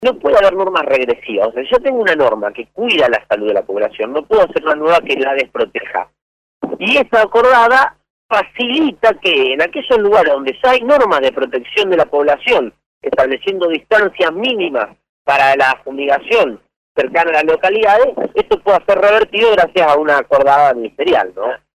no puede haber normas regresivas. O sea, yo tengo una norma que cuida la salud de la población, no puedo hacer una nueva que la desproteja. Y esa acordada facilita que en aquellos lugares donde ya hay normas de protección de la población, estableciendo distancias mínimas para la fumigación cercana a las localidades, esto pueda ser revertido gracias a una acordada ministerial, ¿no?